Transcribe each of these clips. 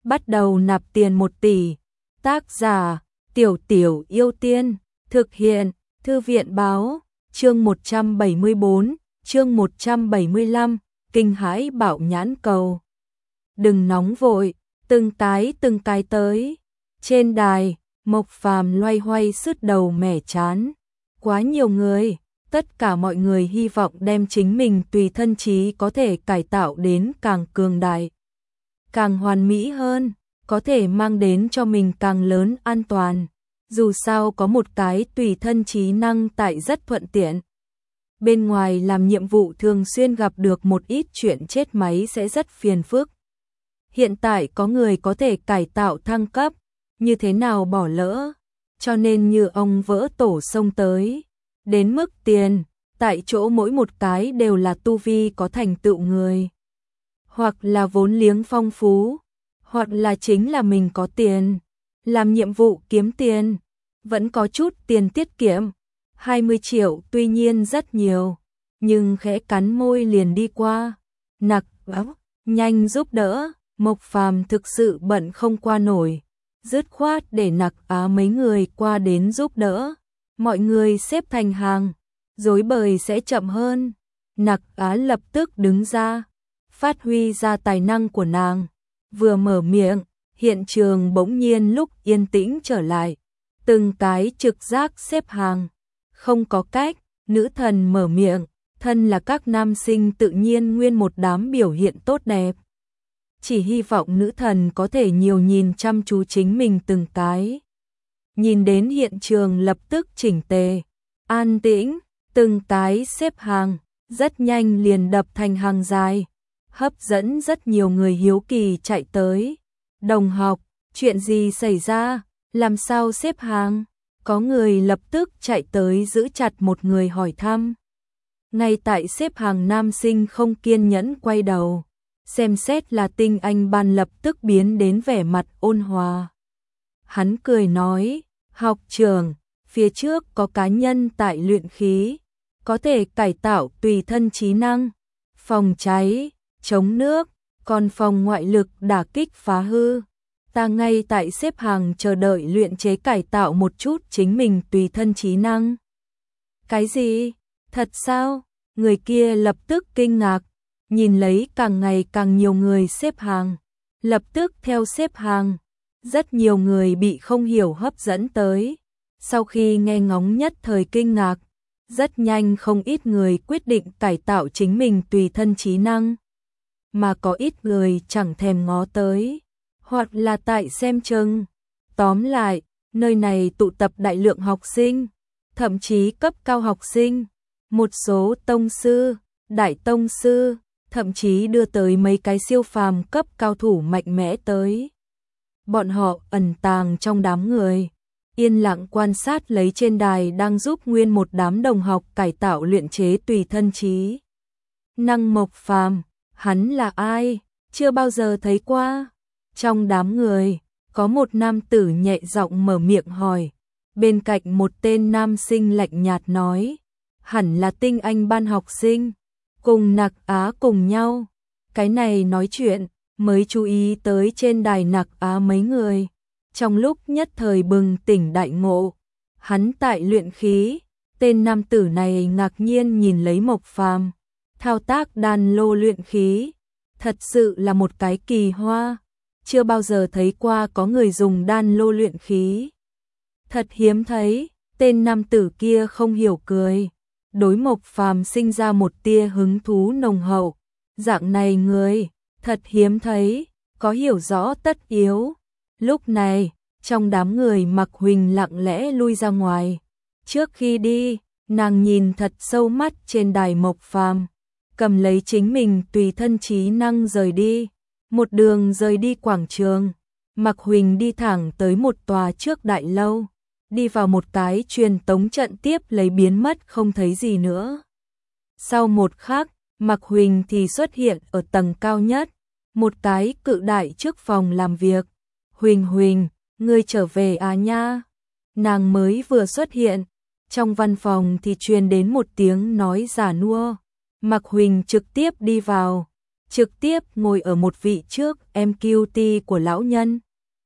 bắt đầu nạp tiền 1 tỷ. Tác giả: Tiểu Tiểu Yêu Tiên. Thực hiện: Thư viện báo. Chương 174, chương 175, kinh hãi bạo nhãn cầu. Đừng nóng vội, từng cái tới. Trên đài, Mộc Phàm loay hoay sứt đầu mẻ chán. Quá nhiều người, tất cả mọi người hy vọng đem chính mình tùy thân trí có thể cải tạo đến càng cường đại, càng hoàn mỹ hơn, có thể mang đến cho mình càng lớn an toàn. Dù sao có một cái tùy thân trí năng tại rất thuận tiện. Bên ngoài làm nhiệm vụ thường xuyên gặp được một ít chuyện chết máy sẽ rất phiền phức. Hiện tại có người có thể cải tạo thăng cấp, như thế nào bỏ lỡ, cho nên như ông vỡ tổ xông tới. Đến mức tiền, tại chỗ mỗi một cái đều là tu vi có thành tựu người. Hoặc là vốn liếng phong phú, hoặc là chính là mình có tiền. Làm nhiệm vụ kiếm tiền, vẫn có chút tiền tiết kiệm. 20 triệu tuy nhiên rất nhiều, nhưng khẽ cắn môi liền đi qua. Nặc áo, nhanh giúp đỡ, Mộc Phàm thực sự bận không qua nổi. Dứt khoát để Nặc Á mấy người qua đến giúp đỡ. Mọi người xếp thành hàng, rối bời sẽ chậm hơn. Nặc Á lập tức đứng ra, phát huy ra tài năng của nàng. Vừa mở miệng, hiện trường bỗng nhiên lúc yên tĩnh trở lại. Từng cái trực giác xếp hàng. Không có cách, nữ thần mở miệng, thân là các nam sinh tự nhiên nguyên một đám biểu hiện tốt đẹp. Chỉ hy vọng nữ thần có thể nhiều nhìn chăm chú chính mình từng cái. Nhìn đến hiện trường lập tức chỉnh tề, an tĩnh, từng cái xếp hàng, rất nhanh liền đập thành hàng dài, hấp dẫn rất nhiều người hiếu kỳ chạy tới. Đồng học, chuyện gì xảy ra, làm sao xếp hàng? Có người lập tức chạy tới giữ chặt một người hỏi thăm. Ngay tại xếp hàng nam sinh không kiên nhẫn quay đầu, xem xét là tinh anh ban lập tức biến đến vẻ mặt ôn hòa. Hắn cười nói, học trưởng, phía trước có cá nhân tại luyện khí, có thể cải tạo tùy thân trí năng, phòng cháy, chống nước, còn phòng ngoại lực đả kích phá hư. Ta ngay tại xếp hàng chờ đợi luyện chế cải tạo một chút chính mình tùy thân trí năng. Cái gì? Thật sao? Người kia lập tức kinh ngạc, nhìn lấy càng ngày càng nhiều người xếp hàng, lập tức theo xếp hàng. Rất nhiều người bị không hiểu hấp dẫn tới. Sau khi nghe ngóng nhất thời kinh ngạc, rất nhanh không ít người quyết định cải tạo chính mình tùy thân trí năng. Mà có ít người chẳng thèm ngó tới, hoặc là tại xem chừng. Tóm lại, nơi này tụ tập đại lượng học sinh, thậm chí cấp cao học sinh, một số tông sư, đại tông sư, thậm chí đưa tới mấy cái siêu phàm cấp cao thủ mạnh mẽ tới. Bọn họ ẩn tàng trong đám người, yên lặng quan sát lấy trên đài đang giúp nguyên một đám đồng học cải tạo luyện chế tùy thân trí năng. Mộc Phàm, hắn là ai? Chưa bao giờ thấy qua. Trong đám người, có một nam tử nhẹ giọng mở miệng hỏi. Bên cạnh một tên nam sinh lạnh nhạt nói, hẳn là tinh anh ban học sinh, cùng Nặc Á cùng nhau. Cái này nói chuyện, mới chú ý tới trên đài Nặc Á mấy người. Trong lúc nhất thời bừng tỉnh đại ngộ, hắn tại luyện khí. Tên nam tử này ngạc nhiên nhìn lấy Mộc Phàm, thao tác đan lô luyện khí, thật sự là một cái kỳ hoa. Chưa bao giờ thấy qua có người dùng đan lô luyện khí. Thật hiếm thấy. Tên nam tử kia không hiểu cười, đối Mộc Phàm sinh ra một tia hứng thú nồng hậu. Dạng này người, thật hiếm thấy, có hiểu rõ tất yếu. Lúc này, trong đám người Mạc Huỳnh lặng lẽ lui ra ngoài. Trước khi đi, nàng nhìn thật sâu mắt trên đài Mộc Phàm, cầm lấy chính mình tùy thân trí năng rời đi. Một đường rời đi quảng trường, Mạc Huỳnh đi thẳng tới một tòa trước đại lâu, đi vào một cái truyền tống trận tiếp lấy biến mất không thấy gì nữa. Sau một khắc, Mạc Huỳnh thì xuất hiện ở tầng cao nhất, một cái cự đại trước phòng làm việc. Huỳnh Huỳnh, ngươi trở về à nha? Nàng mới vừa xuất hiện, trong văn phòng thì truyền đến một tiếng nói già nua. Mạc Huỳnh trực tiếp đi vào, trực tiếp ngồi ở một vị trước MQT của lão nhân.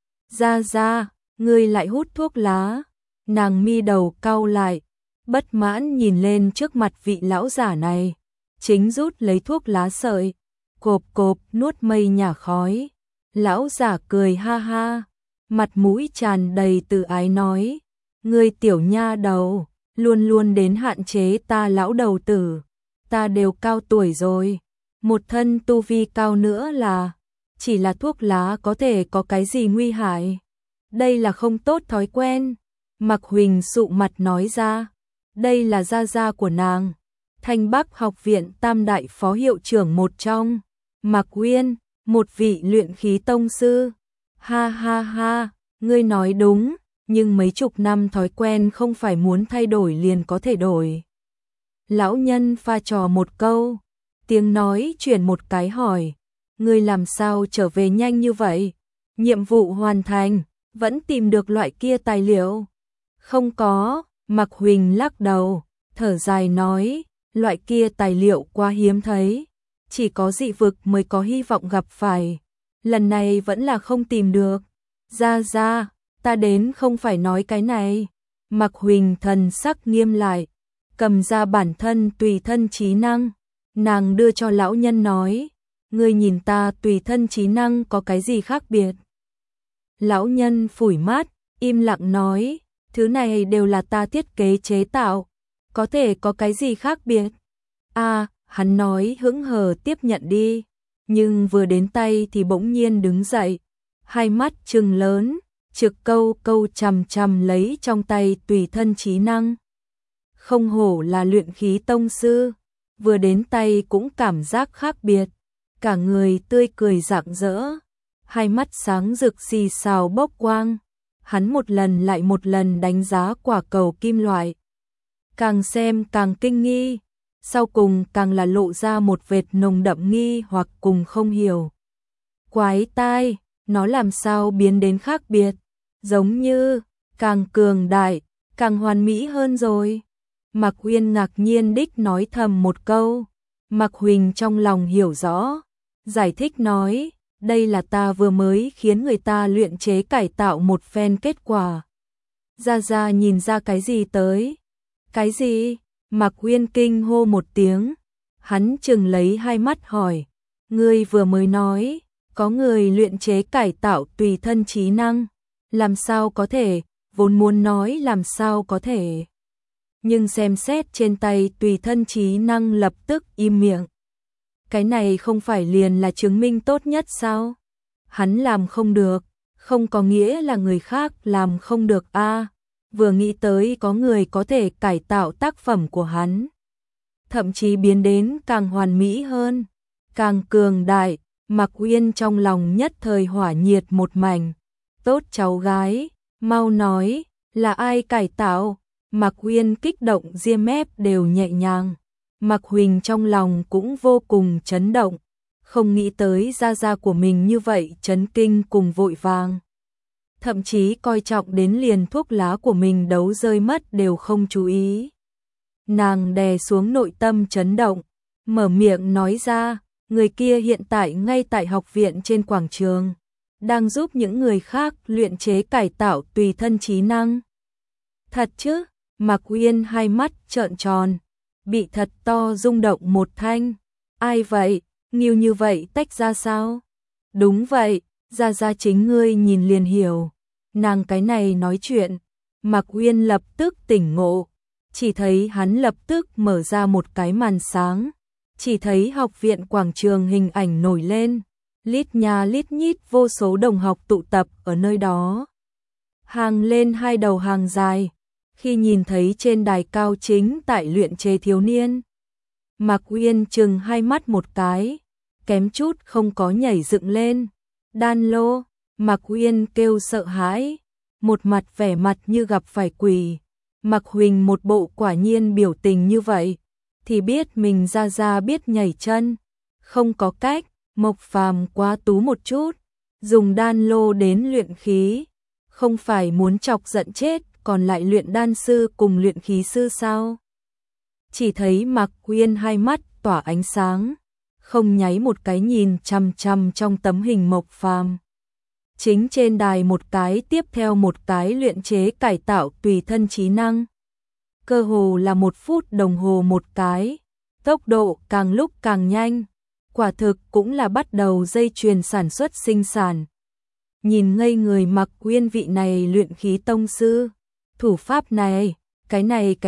Ra, ngươi lại hút thuốc lá. Nàng mi đầu cau lại, bất mãn nhìn lên trước mặt vị lão giả này, chính rút lấy thuốc lá sợi, cộp cộp nuốt mây nhả khói. Lão giả cười ha ha, mặt mũi tràn đầy từ ái nói, ngươi tiểu nha đầu, luôn luôn đến hạn chế ta lão đầu tử, ta đều cao tuổi rồi, một thân tu vi cao nữa là, chỉ là thuốc lá có thể có cái gì nguy hại. Đây là không tốt thói quen. Mạc Huỳnh sụ mặt nói ra, đây là gia gia của nàng, Thanh Bắc học viện tam đại phó hiệu trưởng một trong, Mạc Uyên, một vị luyện khí tông sư. Ha ha ha, ngươi nói đúng, nhưng mấy chục năm thói quen không phải muốn thay đổi liền có thể đổi. Lão nhân pha trò một câu, tiếng nói chuyển một cái hỏi, ngươi làm sao trở về nhanh như vậy? Nhiệm vụ hoàn thành, vẫn tìm được loại kia tài liệu? Không có, Mạc Huỳnh lắc đầu, thở dài nói, loại kia tài liệu quá hiếm thấy, chỉ có dị vực mới có hy vọng gặp phải. Lần này vẫn là không tìm được. Ra, ta đến không phải nói cái này. Mạc Huỳnh thần sắc nghiêm lại, cầm ra bản thân tùy thân trí năng. Nàng đưa cho lão nhân nói, ngươi nhìn ta tùy thân trí năng có cái gì khác biệt? Lão nhân phủi mắt, im lặng nói, thứ này đều là ta thiết kế chế tạo, có thể có cái gì khác biệt? Hắn nói hững hờ tiếp nhận đi, nhưng vừa đến tay thì bỗng nhiên đứng dậy, hai mắt trừng lớn, trực câu chằm chằm lấy trong tay tùy thân trí năng. Không hổ là luyện khí tông sư, vừa đến tay cũng cảm giác khác biệt, cả người tươi cười rạng rỡ, hai mắt sáng rực xì xào bốc quang. Hắn một lần lại một lần đánh giá quả cầu kim loại, càng xem càng kinh nghi, sau cùng càng là lộ ra một vệt nồng đậm nghi hoặc cùng không hiểu. Quái tai, nó làm sao biến đến khác biệt, giống như càng cường đại, càng hoàn mỹ hơn rồi. Mạc Uyên ngạc nhiên đích nói thầm một câu, Mạc Huỳnh trong lòng hiểu rõ, giải thích nói, đây là ta vừa mới khiến người ta luyện chế cải tạo một phen kết quả. Ra nhìn ra cái gì tới? Cái gì? Mạc Uyên kinh hô một tiếng, hắn chừng lấy hai mắt hỏi, ngươi vừa mới nói, có người luyện chế cải tạo tùy thân trí năng, làm sao có thể, vốn muốn nói làm sao có thể. Nhưng xem xét trên tay tùy thân trí năng lập tức im miệng. Cái này không phải liền là chứng minh tốt nhất sao? Hắn làm không được, không có nghĩa là người khác làm không được a. Vừa nghĩ tới có người có thể cải tạo tác phẩm của hắn, thậm chí biến đến càng hoàn mỹ hơn, càng cường đại, Mạc Uyên trong lòng nhất thời hỏa nhiệt một mảnh. Tốt cháu gái, mau nói, là ai cải tạo? Mạc Uyên kích động ria mép đều nhẹ nhàng. Mạc Huỳnh trong lòng cũng vô cùng chấn động, không nghĩ tới gia của mình như vậy chấn kinh cùng vội vàng. Thậm chí coi trọng đến liền thuốc lá của mình đấu rơi mất đều không chú ý. Nàng đè xuống nội tâm chấn động, mở miệng nói ra, người kia hiện tại ngay tại học viện trên quảng trường, đang giúp những người khác luyện chế cải tạo tùy thân trí năng. Thật chứ? Mạc Uyên hai mắt trợn tròn, bị thật to rung động một thanh. Ai vậy? Nhiều như vậy tách ra sao? Đúng vậy, ra chính ngươi nhìn liền hiểu. Nàng cái này nói chuyện, Mạc Uyên lập tức tỉnh ngộ, chỉ thấy hắn lập tức mở ra một cái màn sáng, chỉ thấy học viện quảng trường hình ảnh nổi lên, lít nha lít nhít vô số đồng học tụ tập ở nơi đó. Hàng lên hai đầu hàng dài, khi nhìn thấy trên đài cao chính tại luyện chế thiếu niên, Mạc Uyên chừng hai mắt một cái, kém chút không có nhảy dựng lên. Đan lô, Mạc Uyên kêu sợ hãi, một mặt vẻ mặt như gặp phải quỷ. Mạc Huỳnh một bộ quả nhiên biểu tình như vậy, thì biết mình ra biết nhảy chân. Không có cách, Mộc Phàm quá tú một chút, dùng đan lô đến luyện khí, không phải muốn chọc giận chết còn lại luyện đan sư cùng luyện khí sư sao? Chỉ thấy Mạc Uyên hai mắt tỏa ánh sáng, không nháy một cái nhìn chằm chằm trong tấm hình Mộc Phàm. Chính trên đài một cái tiếp theo một cái luyện chế cải tạo tùy thân trí năng. Cơ hồ là 1 phút đồng hồ một cái, tốc độ càng lúc càng nhanh, quả thực cũng là bắt đầu dây chuyền sản xuất sinh sản. Nhìn ngây người Mạc Uyên vị này luyện khí tông sư, thủ pháp này, cái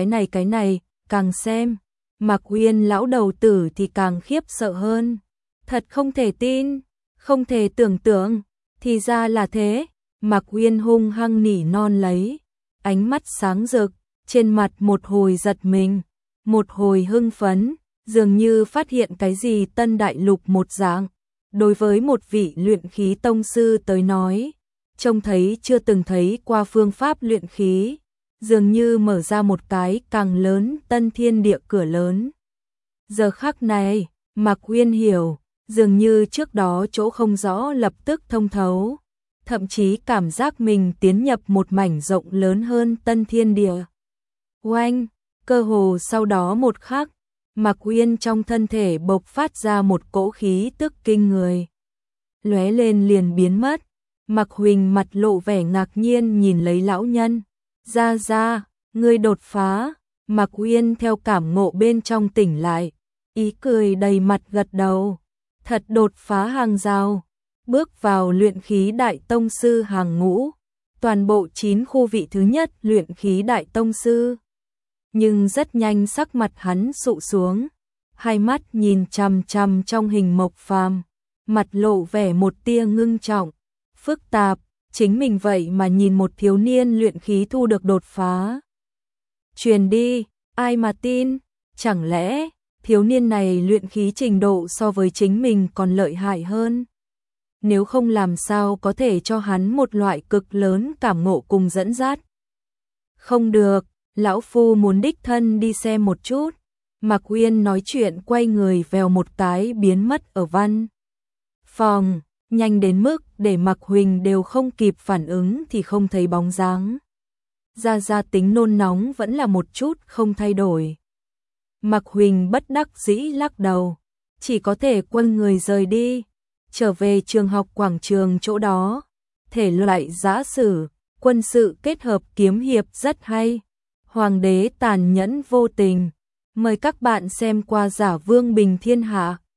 này, càng xem, Mạc Uyên lão đầu tử thì càng khiếp sợ hơn. Thật không thể tin, không thể tưởng tượng, thì ra là thế. Mạc Uyên hung hăng nỉ non lấy, ánh mắt sáng rực, trên mặt một hồi giật mình, một hồi hưng phấn, dường như phát hiện cái gì tân đại lục một dạng. Đối với một vị luyện khí tông sư tới nói, trông thấy chưa từng thấy qua phương pháp luyện khí, dường như mở ra một cái càng lớn tân thiên địa cửa lớn. Giờ khắc này, Mạc Uyên hiểu, dường như trước đó chỗ không rõ lập tức thông thấu, thậm chí cảm giác mình tiến nhập một mảnh rộng lớn hơn tân thiên địa. Oanh, cơ hồ sau đó một khắc, Mạc Uyên trong thân thể bộc phát ra một cỗ khí tức kinh người. Lóe lên liền biến mất, Mạc Huỳnh mặt lộ vẻ ngạc nhiên nhìn lấy lão nhân. Ra, ngươi đột phá. Mạc Uyên theo cảm ngộ bên trong tỉnh lại, ý cười đầy mặt gật đầu. Thật đột phá hàng rào, bước vào luyện khí đại tông sư hàng ngũ, toàn bộ 9 khu vị thứ nhất luyện khí đại tông sư. Nhưng rất nhanh sắc mặt hắn sụ xuống, hai mắt nhìn chằm chằm trong hình Mộc Phàm, mặt lộ vẻ một tia ngưng trọng, phức tạp, chính mình vậy mà nhìn một thiếu niên luyện khí thu được đột phá. Truyền đi, ai mà tin, chẳng lẽ thiếu niên này luyện khí trình độ so với chính mình còn lợi hại hơn? Nếu không làm sao có thể cho hắn một loại cực lớn cảm ngộ cùng dẫn dắt. Không được, lão phu muốn đích thân đi xem một chút. Mạc Uyên nói chuyện quay người vèo một cái biến mất ở văn phòng, nhanh đến mức để Mạc Huỳnh đều không kịp phản ứng thì không thấy bóng dáng. Ra tính nôn nóng vẫn là một chút không thay đổi. Mạc Huỳnh bất đắc dĩ lắc đầu, chỉ có thể quay người rời đi, trở về trường học quảng trường chỗ đó. Thể loại giã sử, quân sự kết hợp kiếm hiệp rất hay. Hoàng đế tàn nhẫn vô tình. Mời các bạn xem qua Giả Vương Bình Thiên Hạ.